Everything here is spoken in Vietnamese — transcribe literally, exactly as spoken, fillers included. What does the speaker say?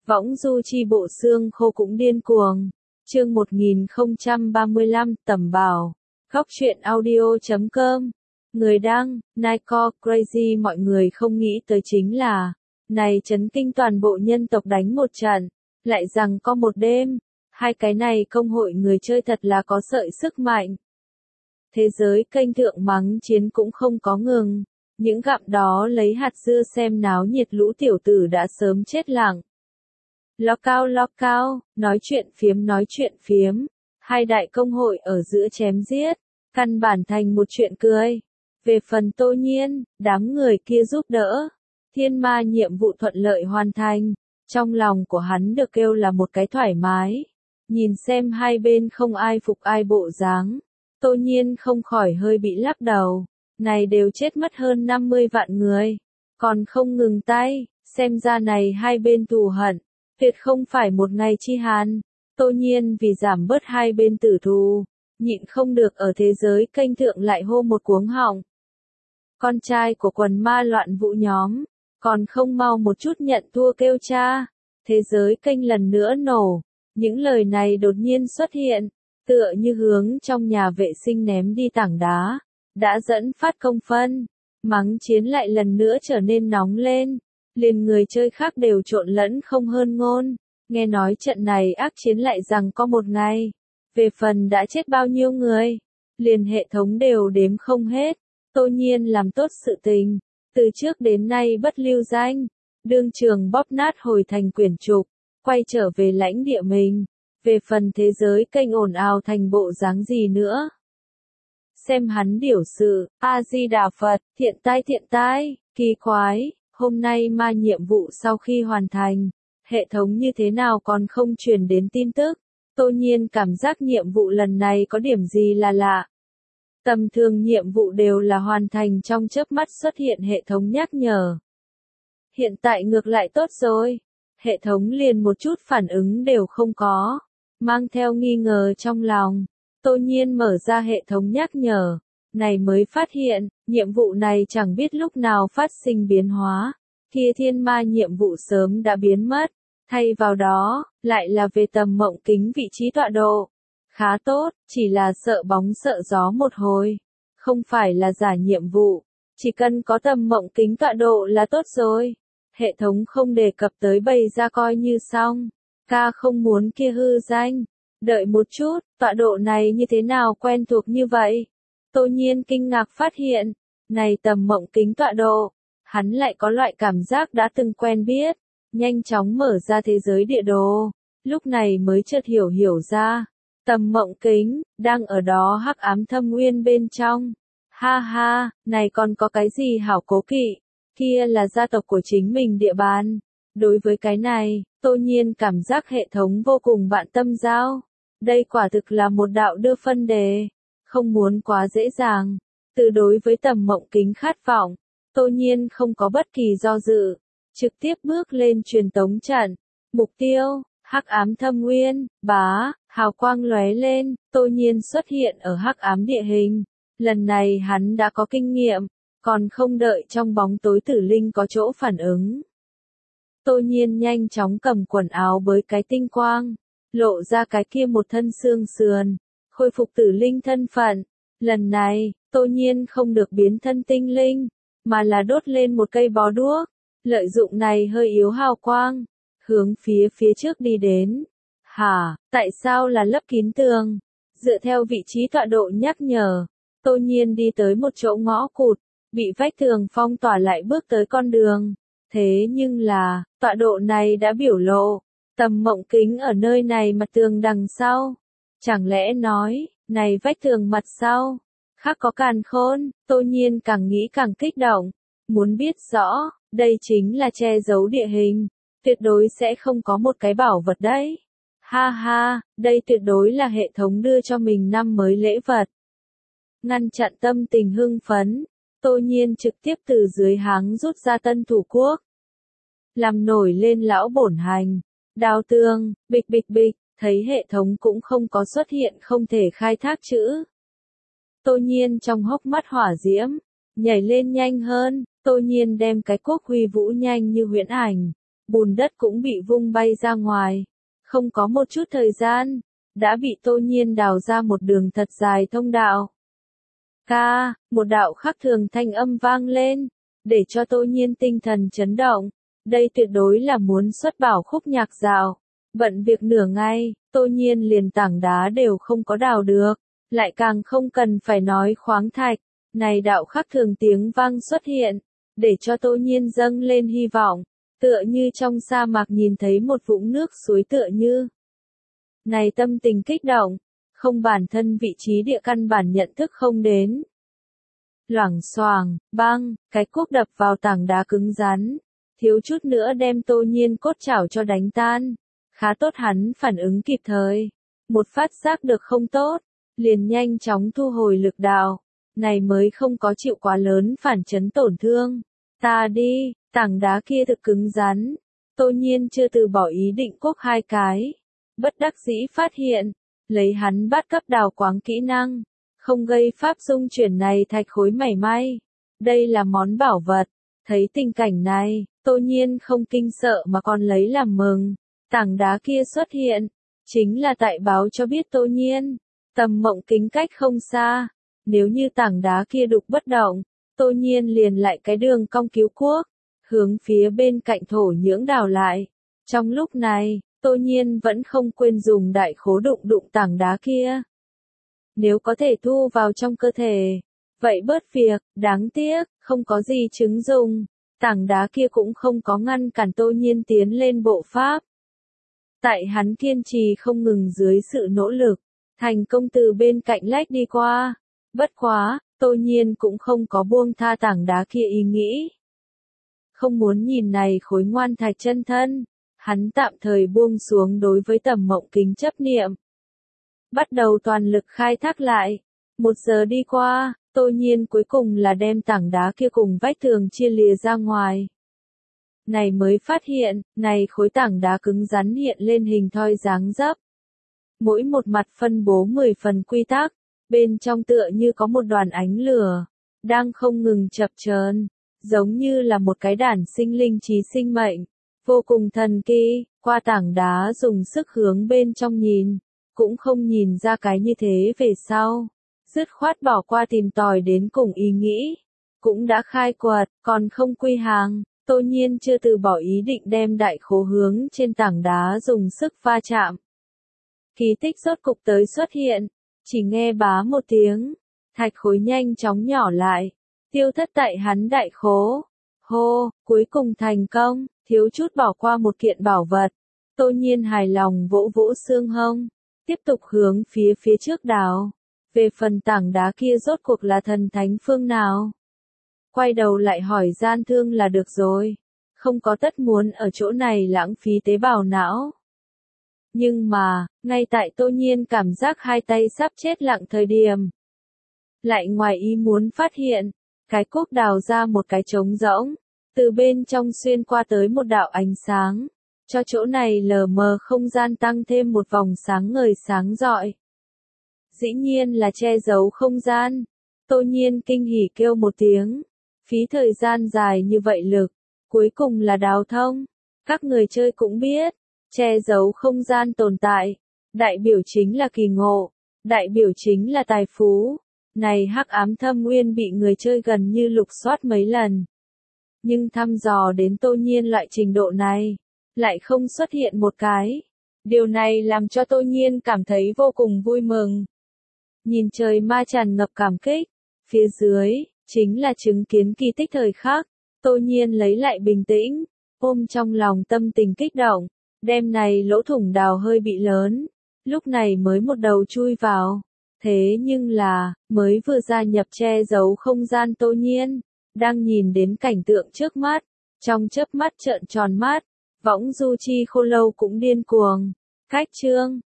Võng du chi bộ xương khô cũng điên cuồng. Chương một nghìn không trăm ba mươi lăm, Tầm Bảo. Góc truyện audio chấm com. Người đăng, Nico Crazy. Mọi người không nghĩ tới chính là, này chấn kinh toàn bộ nhân tộc đánh một trận, lại rằng có một đêm, hai cái này công hội người chơi thật là có sợi sức mạnh. Thế giới kênh thượng mắng chiến cũng không có ngừng, những gặm đó lấy hạt dưa xem náo nhiệt lũ tiểu tử đã sớm chết lặng. Lo cao lo cao, nói chuyện phiếm nói chuyện phiếm, hai đại công hội ở giữa chém giết, căn bản thành một chuyện cười. Về phần Tô Nhiên, đám người kia giúp đỡ, thiên ma nhiệm vụ thuận lợi hoàn thành, trong lòng của hắn được kêu là một cái thoải mái. Nhìn xem hai bên không ai phục ai bộ dáng, Tô Nhiên không khỏi hơi bị lắc đầu, này đều chết mất hơn năm mươi vạn người, còn không ngừng tay, xem ra này hai bên thù hận, tuyệt không phải một ngày chi hàn. Tô Nhiên vì giảm bớt hai bên tử thù, nhịn không được ở thế giới kênh thượng lại hô một cuống họng. Con trai của quần ma loạn vũ nhóm, còn không mau một chút nhận thua kêu cha. Thế giới kênh lần nữa nổ, những lời này đột nhiên xuất hiện, tựa như hướng trong nhà vệ sinh ném đi tảng đá, đã dẫn phát công phân, mắng chiến lại lần nữa trở nên nóng lên, liền người chơi khác đều trộn lẫn không hơn ngôn. Nghe nói trận này ác chiến lại rằng có một ngày, về phần đã chết bao nhiêu người, liền hệ thống đều đếm không hết. Tô Nhiên làm tốt sự tình, từ trước đến nay bất lưu danh, đương trường bóp nát hồi thành quyển trục, quay trở về lãnh địa mình. Về phần thế giới kênh ồn ào thành bộ dáng gì nữa, xem hắn điều sự. A Di Đà Phật, thiện tai thiện tai, kỳ quái, hôm nay ma nhiệm vụ sau khi hoàn thành, hệ thống như thế nào còn không truyền đến tin tức. Tô Nhiên cảm giác nhiệm vụ lần này có điểm gì là lạ. Tầm thường nhiệm vụ đều là hoàn thành trong chớp mắt xuất hiện hệ thống nhắc nhở. Hiện tại ngược lại tốt rồi, hệ thống liền một chút phản ứng đều không có, mang theo nghi ngờ trong lòng. Tô Nhiên mở ra hệ thống nhắc nhở, này mới phát hiện, nhiệm vụ này chẳng biết lúc nào phát sinh biến hóa, kia thiên ma nhiệm vụ sớm đã biến mất, thay vào đó, lại là về tầm mộng kính vị trí tọa độ. Khá tốt, chỉ là sợ bóng sợ gió một hồi, không phải là giả nhiệm vụ, chỉ cần có tầm mộng kính tọa độ là tốt rồi. Hệ thống không đề cập tới bày ra coi như xong, ca không muốn kia hư danh. Đợi một chút, tọa độ này như thế nào quen thuộc như vậy? Tô Nhiên kinh ngạc phát hiện, này tầm mộng kính tọa độ, hắn lại có loại cảm giác đã từng quen biết, nhanh chóng mở ra thế giới địa đồ, lúc này mới chợt hiểu hiểu ra, tầm mộng kính, đang ở đó hắc ám thâm nguyên bên trong. Ha ha, này còn có cái gì hảo cố kỵ, kia là gia tộc của chính mình địa bàn. Đối với cái này, Tô Nhiên cảm giác hệ thống vô cùng bạn tâm giao. Đây quả thực là một đạo đưa phân đề, không muốn quá dễ dàng. Từ đối với tầm mộng kính khát vọng, Tô Nhiên không có bất kỳ do dự, trực tiếp bước lên truyền tống trận. Mục tiêu, hắc ám thâm nguyên, bá, hào quang lóe lên, Tô Nhiên xuất hiện ở hắc ám địa hình. Lần này hắn đã có kinh nghiệm, còn không đợi trong bóng tối tử linh có chỗ phản ứng. Tô Nhiên nhanh chóng cầm quần áo với cái tinh quang, lộ ra cái kia một thân xương sườn, khôi phục tử linh thân phận. Lần này, Tô Nhiên không được biến thân tinh linh, mà là đốt lên một cây bó đuốc, lợi dụng này hơi yếu hào quang, hướng phía phía trước đi đến. Hả, tại sao là lấp kín tường? Dựa theo vị trí tọa độ nhắc nhở, Tô Nhiên đi tới một chỗ ngõ cụt, bị vách tường phong tỏa lại bước tới con đường. Thế nhưng là, tọa độ này đã biểu lộ, tầm mộng kính ở nơi này mặt tường đằng sau. Chẳng lẽ nói, này vách tường mặt sau, khác có càn khôn. Tô Nhiên càng nghĩ càng kích động, muốn biết rõ, đây chính là che giấu địa hình, tuyệt đối sẽ không có một cái bảo vật đấy. Ha ha, đây tuyệt đối là hệ thống đưa cho mình năm mới lễ vật. Ngăn chặn tâm tình hưng phấn, Tô Nhiên trực tiếp từ dưới háng rút ra tân thủ quốc. Làm nổi lên lão bổn hành, đào tường, bịch bịch bịch, thấy hệ thống cũng không có xuất hiện không thể khai thác chữ. Tô Nhiên trong hốc mắt hỏa diễm, nhảy lên nhanh hơn, Tô Nhiên đem cái quốc huy vũ nhanh như huyễn ảnh, bùn đất cũng bị vung bay ra ngoài. Không có một chút thời gian, đã bị Tô Nhiên đào ra một đường thật dài thông đạo. Ca, một đạo khác thường thanh âm vang lên, để cho Tô Nhiên tinh thần chấn động. Đây tuyệt đối là muốn xuất bảo khúc nhạc dạo. Bận việc nửa ngày, Tô Nhiên liền tảng đá đều không có đào được, lại càng không cần phải nói khoáng thạch. Này đạo khác thường tiếng vang xuất hiện, để cho Tô Nhiên dâng lên hy vọng, tựa như trong sa mạc nhìn thấy một vũng nước suối tựa như. Này tâm tình kích động, không bản thân vị trí địa căn bản nhận thức không đến. Loảng xoàng, băng, cái cuốc đập vào tảng đá cứng rắn, thiếu chút nữa đem Tô Nhiên cốt chảo cho đánh tan. Khá tốt hắn phản ứng kịp thời, một phát giác được không tốt, liền nhanh chóng thu hồi lực đạo, này mới không có chịu quá lớn phản chấn tổn thương. Ta đi, tảng đá kia thực cứng rắn, Tô Nhiên chưa từ bỏ ý định cuốc hai cái, bất đắc dĩ phát hiện, lấy hắn bát cấp đào quáng kỹ năng, không gây pháp dung chuyển này thạch khối mảy may. Đây là món bảo vật, thấy tình cảnh này, Tô Nhiên không kinh sợ mà còn lấy làm mừng. Tảng đá kia xuất hiện, chính là tại báo cho biết Tô Nhiên, tầm mộng kính cách không xa. Nếu như tảng đá kia đục bất động, Tô Nhiên liền lại cái đường cong cứu quốc, hướng phía bên cạnh thổ nhưỡng đào lại. Trong lúc này, Tô Nhiên vẫn không quên dùng đại khố đụng đụng tảng đá kia. Nếu có thể thu vào trong cơ thể, vậy bớt việc, đáng tiếc, không có gì chứng dùng. Tảng đá kia cũng không có ngăn cản Tô Nhiên tiến lên bộ pháp. Tại hắn kiên trì không ngừng dưới sự nỗ lực, thành công từ bên cạnh lách đi qua. Bất quá, Tô Nhiên cũng không có buông tha tảng đá kia ý nghĩ. Không muốn nhìn này khối ngoan thạch chân thân, hắn tạm thời buông xuống đối với tầm mộng kính chấp niệm. Bắt đầu toàn lực khai thác lại. Một giờ đi qua, Tô Nhiên cuối cùng là đem tảng đá kia cùng vách tường chia lìa ra ngoài. Này mới phát hiện, này khối tảng đá cứng rắn hiện lên hình thoi dáng dấp. Mỗi một mặt phân bố mười phần quy tắc, bên trong tựa như có một đoàn ánh lửa, đang không ngừng chập chờn, giống như là một cái đản sinh linh trí sinh mệnh, vô cùng thần kỳ. Qua tảng đá dùng sức hướng bên trong nhìn, cũng không nhìn ra cái như thế về sau, dứt khoát bỏ qua tìm tòi đến cùng ý nghĩ, cũng đã khai quật, còn không quy hàng. Tô Nhiên chưa từ bỏ ý định đem đại khố hướng trên tảng đá dùng sức va chạm. Kỳ tích rốt cục tới xuất hiện, chỉ nghe bá một tiếng, thạch khối nhanh chóng nhỏ lại, tiêu thất tại hắn đại khố. Hô, cuối cùng thành công, thiếu chút bỏ qua một kiện bảo vật. Tô Nhiên hài lòng vỗ vỗ xương hông, tiếp tục hướng phía phía trước đào. Về phần tảng đá kia rốt cuộc là thần thánh phương nào? Quay đầu lại hỏi gian thương là được rồi, không có tất muốn ở chỗ này lãng phí tế bào não. Nhưng mà, ngay tại Tô Nhiên cảm giác hai tay sắp chết lặng thời điểm, lại ngoài ý muốn phát hiện, cái cuốc đào ra một cái trống rỗng, từ bên trong xuyên qua tới một đạo ánh sáng, cho chỗ này lờ mờ không gian tăng thêm một vòng sáng ngời sáng rọi. Dĩ nhiên là che giấu không gian. Tô Nhiên kinh hỉ kêu một tiếng. Phí thời gian dài như vậy lực, cuối cùng là đào thông. Các người chơi cũng biết, che giấu không gian tồn tại, đại biểu chính là kỳ ngộ, đại biểu chính là tài phú. Này hắc ám thâm nguyên bị người chơi gần như lục soát mấy lần. Nhưng thăm dò đến Tô Nhiên loại trình độ này, lại không xuất hiện một cái. Điều này làm cho Tô Nhiên cảm thấy vô cùng vui mừng. Nhìn trời ma tràn ngập cảm kích, phía dưới, chính là chứng kiến kỳ tích thời khắc. Tô Nhiên lấy lại bình tĩnh, ôm trong lòng tâm tình kích động, đem này lỗ thủng đào hơi bị lớn, lúc này mới một đầu chui vào. Thế nhưng là, mới vừa gia nhập che giấu không gian Tô Nhiên, đang nhìn đến cảnh tượng trước mắt, trong chớp mắt trợn tròn mắt, võng du chi khô lâu cũng điên cuồng. Cách chương